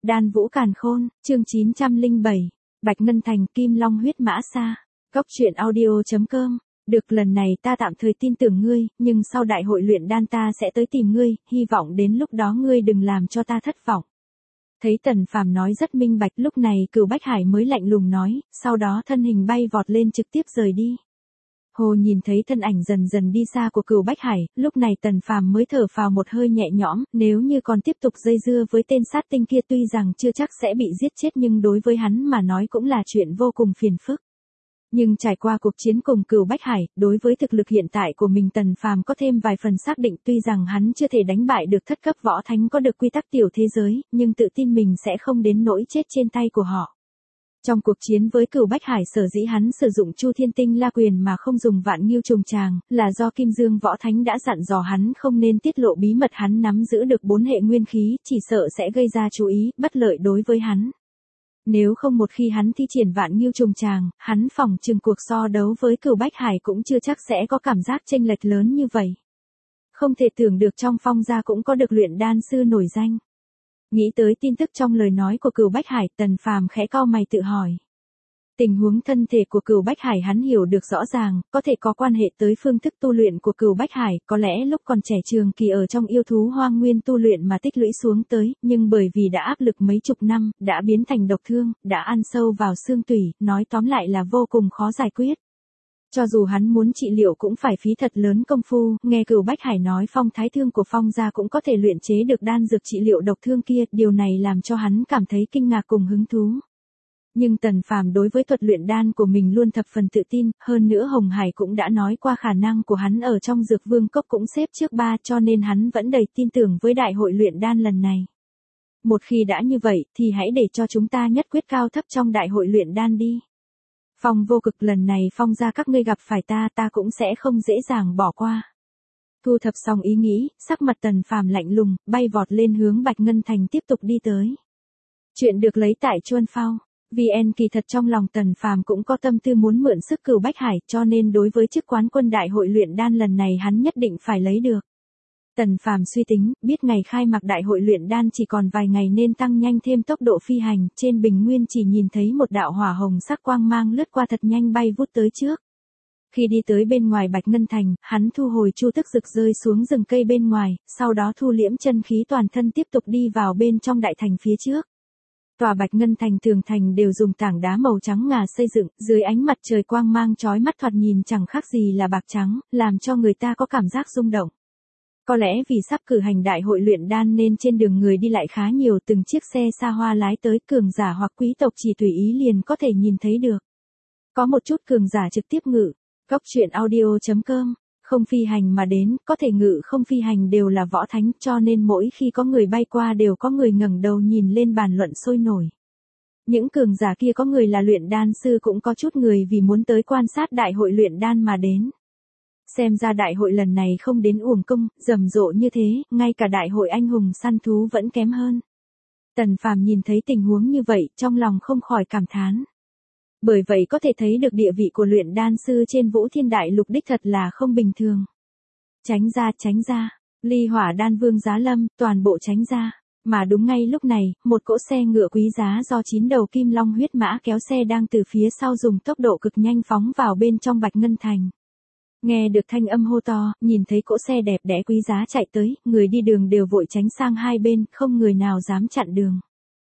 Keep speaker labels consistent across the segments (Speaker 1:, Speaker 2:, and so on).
Speaker 1: Đan Vũ Càn Khôn, chương 907, Bạch Ngân Thành Kim Long huyết mã xa. Góc truyện audio.com. Được, lần này ta tạm thời tin tưởng ngươi, nhưng sau đại hội luyện đan ta sẽ tới tìm ngươi, hy vọng đến lúc đó ngươi đừng làm cho ta thất vọng. Thấy Tần Phàm nói rất minh bạch, lúc này Cửu Bách Hải mới lạnh lùng nói, sau đó thân hình bay vọt lên trực tiếp rời đi. Hồ nhìn thấy thân ảnh dần dần đi xa của Cửu Bách Hải, lúc này Tần Phàm mới thở phào một hơi nhẹ nhõm, nếu như còn tiếp tục dây dưa với tên sát tinh kia tuy rằng chưa chắc sẽ bị giết chết nhưng đối với hắn mà nói cũng là chuyện vô cùng phiền phức. Nhưng trải qua cuộc chiến cùng Cửu Bách Hải, đối với thực lực hiện tại của mình Tần Phàm có thêm vài phần xác định, tuy rằng hắn chưa thể đánh bại được thất cấp võ thánh có được quy tắc tiểu thế giới, nhưng tự tin mình sẽ không đến nỗi chết trên tay của họ. Trong cuộc chiến với Cửu Bách Hải sở dĩ hắn sử dụng Chu Thiên Tinh La Quyền mà không dùng Vạn Nghiêu Trùng Tràng, là do Kim Dương Võ Thánh đã dặn dò hắn không nên tiết lộ bí mật hắn nắm giữ được 4 hệ nguyên khí, chỉ sợ sẽ gây ra chú ý, bất lợi đối với hắn. Nếu không một khi hắn thi triển Vạn Nghiêu Trùng Tràng, hắn phỏng chừng cuộc so đấu với Cửu Bách Hải cũng chưa chắc sẽ có cảm giác chênh lệch lớn như vậy. Không thể tưởng được trong Phong gia cũng có được luyện đan sư nổi danh. Nghĩ tới tin tức trong lời nói của Cửu Bách Hải, Tần Phàm khẽ cau mày tự hỏi. Tình huống thân thể của Cửu Bách Hải hắn hiểu được rõ ràng, có thể có quan hệ tới phương thức tu luyện của Cửu Bách Hải, có lẽ lúc còn trẻ trường kỳ ở trong yêu thú hoang nguyên tu luyện mà tích lũy xuống tới, nhưng bởi vì đã áp lực mấy chục năm, đã biến thành độc thương, đã ăn sâu vào xương tủy, nói tóm lại là vô cùng khó giải quyết. Cho dù hắn muốn trị liệu cũng phải phí thật lớn công phu, nghe Cửu Bách Hải nói Phong Thái Thương của Phong gia cũng có thể luyện chế được đan dược trị liệu độc thương kia, điều này làm cho hắn cảm thấy kinh ngạc cùng hứng thú. Nhưng Tần Phàm đối với thuật luyện đan của mình luôn thập phần tự tin, hơn nữa Hồng Hải cũng đã nói qua khả năng của hắn ở trong Dược Vương Cốc cũng xếp trước 3, cho nên hắn vẫn đầy tin tưởng với đại hội luyện đan lần này. Một khi đã như vậy thì hãy để cho chúng ta nhất quyết cao thấp trong đại hội luyện đan đi. Phong Vô Cực, lần này Phong gia các ngươi gặp phải ta cũng sẽ không dễ dàng bỏ qua. Thu thập xong ý nghĩ, sắc mặt Tần Phàm lạnh lùng, bay vọt lên hướng Bạch Ngân Thành tiếp tục đi tới. Chuyện được lấy tại Chuân Phao. VN kỳ thật trong lòng Tần Phàm cũng có tâm tư muốn mượn sức Cửu Bách Hải, cho nên đối với chức quán quân đại hội luyện đan lần này hắn nhất định phải lấy được. Tần Phàm suy tính, biết ngày khai mạc đại hội luyện đan chỉ còn vài ngày nên tăng nhanh thêm tốc độ phi hành, trên bình nguyên chỉ nhìn thấy một đạo hỏa hồng sắc quang mang lướt qua thật nhanh bay vút tới trước. Khi đi tới bên ngoài Bạch Ngân Thành, hắn thu hồi chu tức rực rơi xuống rừng cây bên ngoài, sau đó thu liễm chân khí toàn thân tiếp tục đi vào bên trong đại thành phía trước. Tòa Bạch Ngân Thành tường thành đều dùng tảng đá màu trắng ngà xây dựng, dưới ánh mặt trời quang mang chói mắt thoạt nhìn chẳng khác gì là bạc trắng, làm cho người ta có cảm giác rung động. Có lẽ vì sắp cử hành đại hội luyện đan nên trên đường người đi lại khá nhiều, từng chiếc xe xa hoa lái tới, cường giả hoặc quý tộc chỉ tùy ý liền có thể nhìn thấy được. Có một chút cường giả trực tiếp ngự. Góc truyện audio.com. Không phi hành mà đến, có thể ngự không phi hành đều là võ thánh, cho nên mỗi khi có người bay qua đều có người ngẩng đầu nhìn lên bàn luận sôi nổi. Những cường giả kia có người là luyện đan sư, cũng có chút người vì muốn tới quan sát đại hội luyện đan mà đến. Xem ra đại hội lần này không đến uổng công, rầm rộ như thế, ngay cả đại hội anh hùng săn thú vẫn kém hơn. Tần Phàm nhìn thấy tình huống như vậy, trong lòng không khỏi cảm thán. Bởi vậy có thể thấy được địa vị của luyện đan sư trên Vũ Thiên Đại Lục đích thật là không bình thường. Tránh ra, Ly Hỏa Đan Vương giá lâm, toàn bộ tránh ra. Mà đúng ngay lúc này, một cỗ xe ngựa quý giá do 9 đầu Kim Long huyết mã kéo xe đang từ phía sau dùng tốc độ cực nhanh phóng vào bên trong Bạch Ngân Thành. Nghe được thanh âm hô to, nhìn thấy cỗ xe đẹp đẽ quý giá chạy tới, người đi đường đều vội tránh sang hai bên, không người nào dám chặn đường.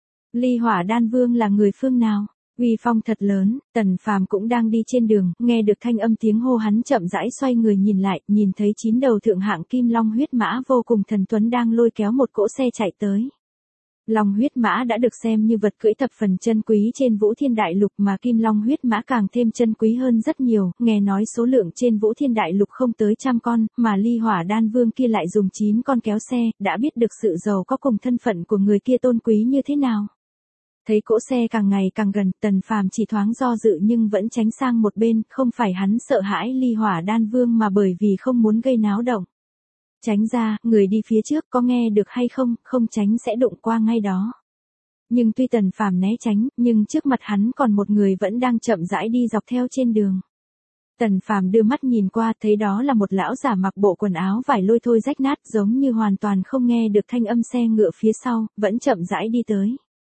Speaker 1: Ly Hỏa Đan Vương là người phương nào? Uy phong thật lớn. Tần Phàm cũng đang đi trên đường, nghe được thanh âm tiếng hô hắn chậm rãi xoay người nhìn lại, nhìn thấy 9 đầu thượng hạng Kim Long huyết mã vô cùng thần tuấn đang lôi kéo một cỗ xe chạy tới. Long huyết mã đã được xem như vật cưỡi thập phần chân quý trên Vũ Thiên Đại Lục, mà Kim Long huyết mã càng thêm chân quý hơn rất nhiều, nghe nói số lượng trên Vũ Thiên Đại Lục không tới 100 con, mà Ly Hỏa Đan Vương kia lại dùng 9 con kéo xe, đã biết được sự giàu có cùng thân phận của người kia tôn quý như thế nào. Thấy cỗ xe càng ngày càng gần, Tần Phàm chỉ thoáng do dự nhưng vẫn tránh sang một bên, không phải hắn sợ hãi Ly Hỏa Đan Vương mà bởi vì không muốn gây náo động. Tránh ra, người đi phía trước có nghe được hay không, không tránh sẽ đụng qua ngay đó. Nhưng tuy Tần Phàm né tránh, nhưng trước mặt hắn còn một người vẫn đang chậm rãi đi dọc theo trên đường. Tần Phàm đưa mắt nhìn qua, thấy đó là một lão giả mặc bộ quần áo vải lôi thôi rách nát, giống như hoàn toàn không nghe được thanh âm xe ngựa phía sau, vẫn chậm rãi đi tới.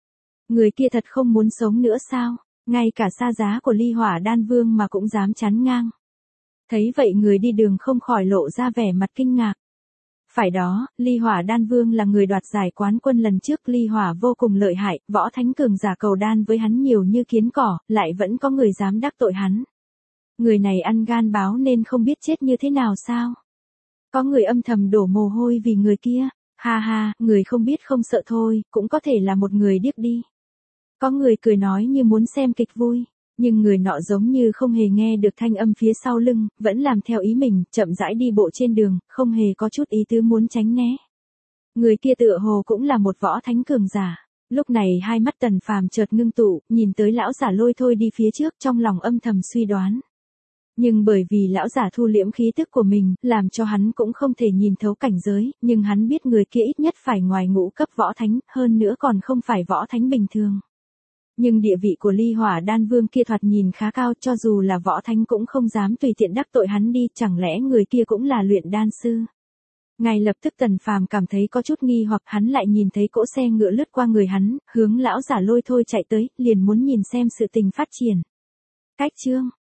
Speaker 1: Người kia thật không muốn sống nữa sao? Ngay cả xa giá của Ly Hỏa Đan Vương mà cũng dám chắn ngang. Thấy vậy người đi đường không khỏi lộ ra vẻ mặt kinh ngạc. Phải đó, Ly Hỏa Đan Vương là người đoạt giải quán quân lần trước, Ly Hỏa vô cùng lợi hại, võ thánh cường giả cầu đan với hắn nhiều như kiến cỏ, lại vẫn có người dám đắc tội hắn. Người này ăn gan báo nên không biết chết như thế nào sao? Có người âm thầm đổ mồ hôi vì người kia, ha ha, người không biết không sợ thôi, cũng có thể là một người điếc đi. Có người cười nói như muốn xem kịch vui, nhưng người nọ giống như không hề nghe được thanh âm phía sau lưng, vẫn làm theo ý mình, chậm rãi đi bộ trên đường, không hề có chút ý tứ muốn tránh né. Người kia tựa hồ cũng là một võ thánh cường giả. Lúc này hai mắt Tần Phàm chợt ngưng tụ, nhìn tới lão giả Lôi Thôi đi phía trước, trong lòng âm thầm suy đoán. Nhưng bởi vì lão giả thu liễm khí tức của mình, làm cho hắn cũng không thể nhìn thấu cảnh giới, nhưng hắn biết người kia ít nhất phải ngoài ngũ cấp võ thánh, hơn nữa còn không phải võ thánh bình thường. Nhưng địa vị của Ly Hỏa Đan Vương kia thoạt nhìn khá cao, cho dù là võ thánh cũng không dám tùy tiện đắc tội hắn đi, chẳng lẽ người kia cũng là luyện đan sư? Ngay lập tức Tần Phàm cảm thấy có chút nghi hoặc, hắn lại nhìn thấy cỗ xe ngựa lướt qua người hắn, hướng lão giả Lôi Thôi chạy tới, liền muốn nhìn xem sự tình phát triển. Cách chương